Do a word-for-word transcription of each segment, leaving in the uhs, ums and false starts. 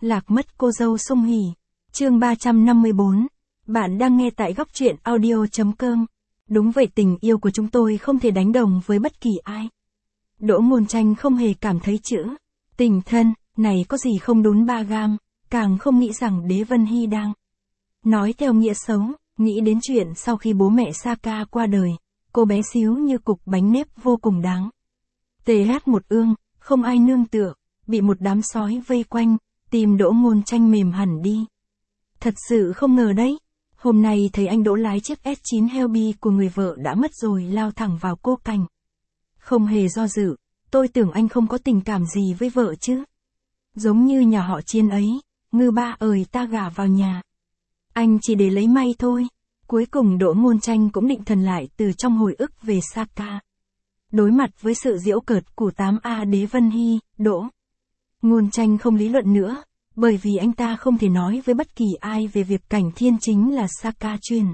Lạc mất cô dâu sung hỉ. Chương ba trăm năm mươi bốn. Bạn đang nghe tại góc truyện audio chấm com. Đúng vậy, tình yêu của chúng tôi không thể đánh đồng với bất kỳ ai. Đỗ Ngôn Tranh không hề cảm thấy chữ tình thân này có gì không đúng ba gam, càng không nghĩ rằng Đế Vân Hy đang nói theo nghĩa xấu, nghĩ đến chuyện sau khi bố mẹ Saka qua đời, cô bé xíu như cục bánh nếp vô cùng đáng tê hát một ương, không ai nương tựa, bị một đám sói vây quanh, tìm Đỗ Ngôn Tranh mềm hẳn đi. Thật sự không ngờ đấy, hôm nay thấy anh Đỗ lái chiếc S chín Helby của người vợ đã mất rồi lao thẳng vào cô Cảnh. Không hề do dự, tôi tưởng anh không có tình cảm gì với vợ chứ. Giống như nhà họ Chiến ấy, ngư ba ơi ta gả vào nhà. Anh chỉ để lấy may thôi. Cuối cùng Đỗ Ngôn Tranh cũng định thần lại từ trong hồi ức về Saka. Đối mặt với sự giễu cợt của tám A Đế Vân Hy, Đỗ Ngôn Tranh không lý luận nữa, bởi vì anh ta không thể nói với bất kỳ ai về việc Cảnh Thiên chính là Saka truyền.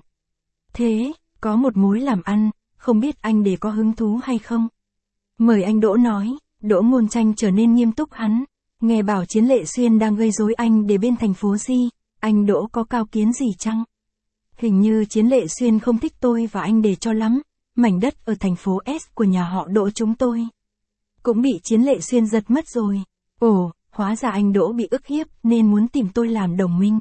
Thế, có một mối làm ăn, không biết anh để có hứng thú hay không? Mời anh Đỗ nói. Đỗ Ngôn Tranh trở nên nghiêm túc hắn. Nghe bảo Chiến Lệ Xuyên đang gây rối anh để bên thành phố Di, anh Đỗ có cao kiến gì chăng? Hình như Chiến Lệ Xuyên không thích tôi và anh để cho lắm, mảnh đất ở thành phố S của nhà họ Đỗ chúng tôi cũng bị Chiến Lệ Xuyên giật mất rồi. Ồ, hóa ra anh Đỗ bị ức hiếp nên muốn tìm tôi làm đồng minh.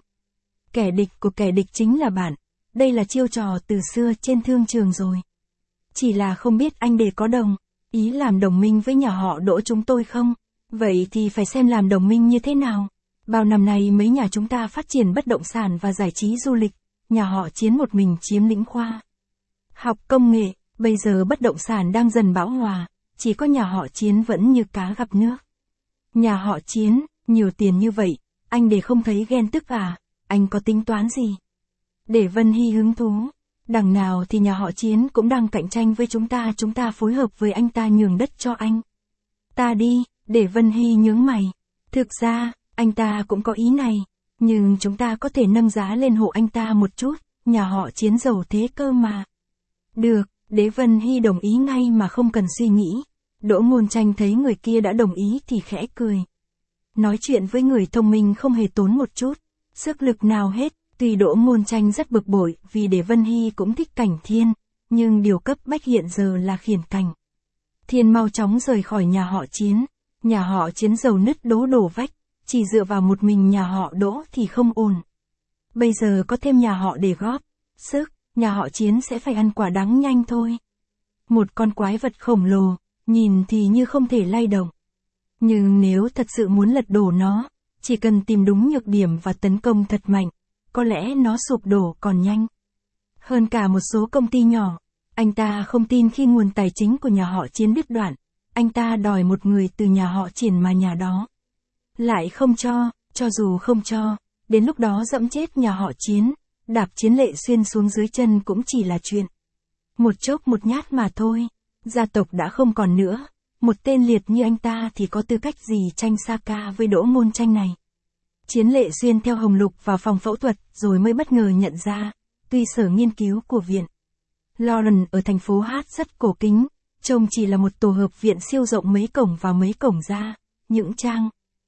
Kẻ địch của kẻ địch chính là bạn, đây là chiêu trò từ xưa trên thương trường rồi. Chỉ là không biết anh để có đồng ý làm đồng minh với nhà họ Đỗ chúng tôi không? Vậy thì phải xem làm đồng minh như thế nào. Bao năm nay mấy nhà chúng ta phát triển bất động sản và giải trí du lịch, nhà họ Chiến một mình chiếm lĩnh khoa học công nghệ, bây giờ bất động sản đang dần bão hòa, chỉ có nhà họ Chiến vẫn như cá gặp nước. Nhà họ Chiến, nhiều tiền như vậy, anh để không thấy ghen tức à? Anh có tính toán gì? Để Vân Hy hứng thú. Đằng nào thì nhà họ Chiến cũng đang cạnh tranh với chúng ta, chúng ta phối hợp với anh ta nhường đất cho anh ta đi. Để Vân Hy nhướng mày. Thực ra, anh ta cũng có ý này, nhưng chúng ta có thể nâng giá lên hộ anh ta một chút, nhà họ Chiến giàu thế cơ mà. Được, Đế Vân Hy đồng ý ngay mà không cần suy nghĩ. Đỗ Ngôn Tranh thấy người kia đã đồng ý thì khẽ cười. Nói chuyện với người thông minh không hề tốn một chút sức lực nào hết. Tuy Đỗ Ngôn Tranh rất bực bội vì Đế Vân Hy cũng thích Cảnh Thiên, nhưng điều cấp bách hiện giờ là khiển Cảnh Thiên mau chóng rời khỏi nhà họ Chiến. Nhà họ Chiến giàu nứt đố đổ vách, chỉ dựa vào một mình nhà họ Đỗ thì không ổn. Bây giờ có thêm nhà họ để góp sức, nhà họ Chiến sẽ phải ăn quả đắng nhanh thôi. Một con quái vật khổng lồ, nhìn thì như không thể lay động. Nhưng nếu thật sự muốn lật đổ nó, chỉ cần tìm đúng nhược điểm và tấn công thật mạnh, có lẽ nó sụp đổ còn nhanh hơn cả một số công ty nhỏ. Anh ta không tin khi nguồn tài chính của nhà họ Chiến đứt đoạn. Anh ta đòi một người từ nhà họ Triển mà nhà đó lại không cho, cho dù không cho, đến lúc đó dẫm chết nhà họ Chiến, đạp Chiến Lệ Xuyên xuống dưới chân cũng chỉ là chuyện một chốc một nhát mà thôi. Gia tộc đã không còn nữa, một tên liệt như anh ta thì có tư cách gì tranh Saka với Đỗ Ngôn Tranh này. Chiến Lệ Xuyên theo Hồng Lục vào phòng phẫu thuật rồi mới bất ngờ nhận ra, tuy sở nghiên cứu của viện Lauren ở thành phố Hát rất cổ kính, trông chỉ là một tổ hợp viện siêu rộng mấy cổng vào mấy cổng ra, những trang.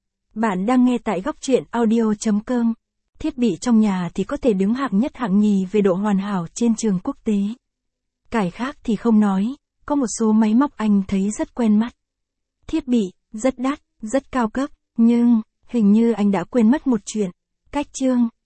Bạn đang nghe tại góc truyện audio chấm com. Thiết bị trong nhà thì có thể đứng hạng nhất hạng nhì về độ hoàn hảo trên trường quốc tế. Cái khác thì không nói, có một số máy móc anh thấy rất quen mắt. Thiết bị, rất đắt, rất cao cấp, nhưng, hình như anh đã quên mất một chuyện. Cách chương.